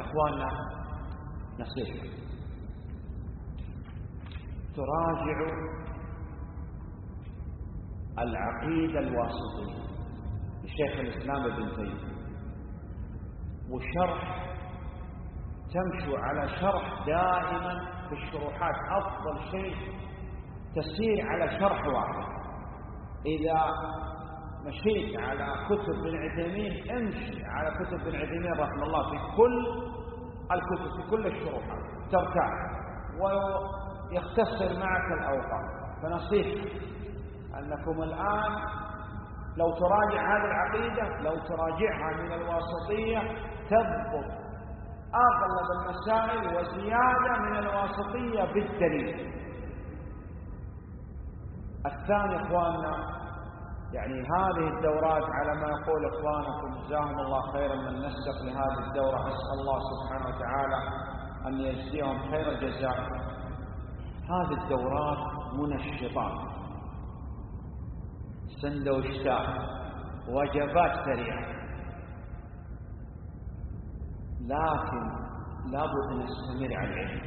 إخواننا نصيحة، تراجعوا العقيدة الواسطية لشيخ الإسلام ابن تيمية، وشرح تمشوا على شرح دائما في الشروحات. أفضل شيء تسير على شرح واحد. إذا مشيت على كتب ابن عثيمين امشي على كتب ابن عثيمين رحمه الله في كل الكتب في كل الشروحات، ترتاح ويختصر معك الأوقات. فنصيحة أنكم الآن لو تراجع هذه العقيدة، لو تراجعها من الواسطية تضبط أغلب المسائل وزيادة من الواسطية بالدليل. الثاني إخواننا، يعني هذه الدورات على ما يقول إخوانكم جزاهم الله خيرا من نسق لهذه الدورة، أسأل الله سبحانه وتعالى أن يجزيهم خير الجزاء. هذه الدورات منشطات، سندويشات، وجبات سريعة، لكن لابد أن نستمر على العلم،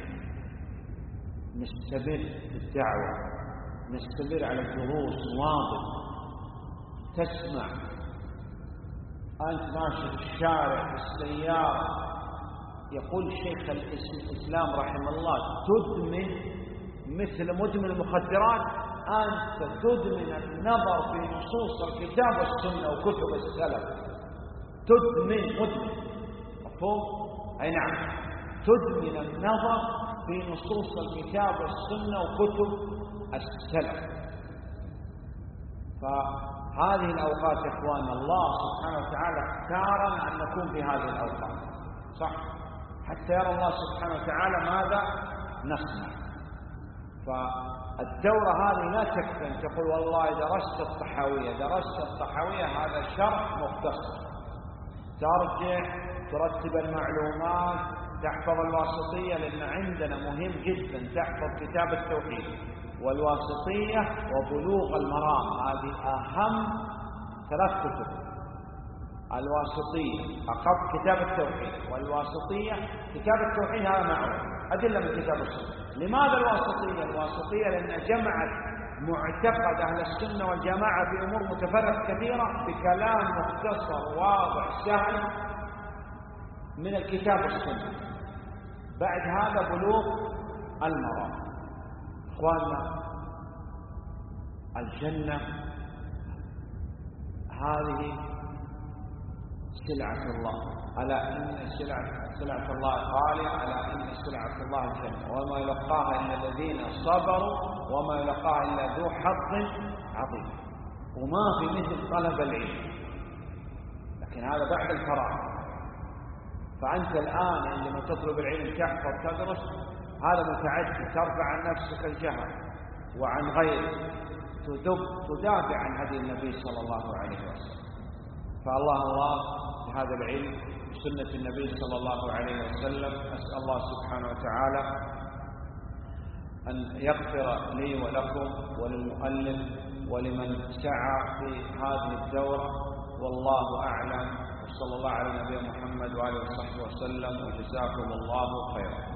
نستمر في الدعوة، نستمر على الدروس، واضح تسمع أنت ماشي في الشارع في السيارة. يقول شيخ الإسلام رحمه الله تدمن مثل مدمن المخدرات، أنت تدمن النظر في نصوص الكتاب والسنة وكتب السلف. تدمن مفهوم؟ أي نعم، تدمن النظر في نصوص الكتاب والسنة وكتب السلف. فهذه الأوقات إخوان الله سبحانه وتعالى اختارنا أن نكون في هذه الأوقات، صح؟ حتى يرى الله سبحانه وتعالى ماذا نصنع. فالدورة هذه لا تكفي أن تقول والله درست الطحاوية هذا شرح مختصر، ترجع ترتب المعلومات، تحفظ الواسطية، لأن عندنا مهم جدا تحفظ كتاب التوحيد والواسطية وبلوغ المرام. هذه أهم 3 كتب، الواسطية أقب كتاب التوحيد، والواسطية كتاب التوحيد هذا معروف أدلة من كتاب السنة. لماذا الواسطية؟ الواسطية لأن جمعت معتقد أهل السنة والجماعة في أمور متفرقة كثيرة بكلام مختصر واضح سهل من الكتاب والسنة. بعد هذا بلوغ المرام. إخواننا الجنة هذه سلعة الله، ألا إن سلعة الله غالية، ألا إن سلعة الله الجنة، وما يلقاها إلا الذين صبروا وما يلقاها إلا ذو حظ عظيم. وما في مثل طلب العلم، لكن هذا بعد الفراغ. فأنت الآن عندما تطلب العلم تحفظ تدرس، هذا متعدي، ترفع عن نفسك الجهل وعن غيرك، تدافع عن هدي النبي صلى الله عليه وسلم. فالله بهذا العلم سنة النبي صلى الله عليه وسلم. أسأل الله سبحانه وتعالى أن يغفر لي ولكم وللمؤلف ولمن سعى في هذه الدورة، والله أعلم. وصلى الله على نبينا محمد وآله وصحبه وسلم، وجزاكم الله خيرا.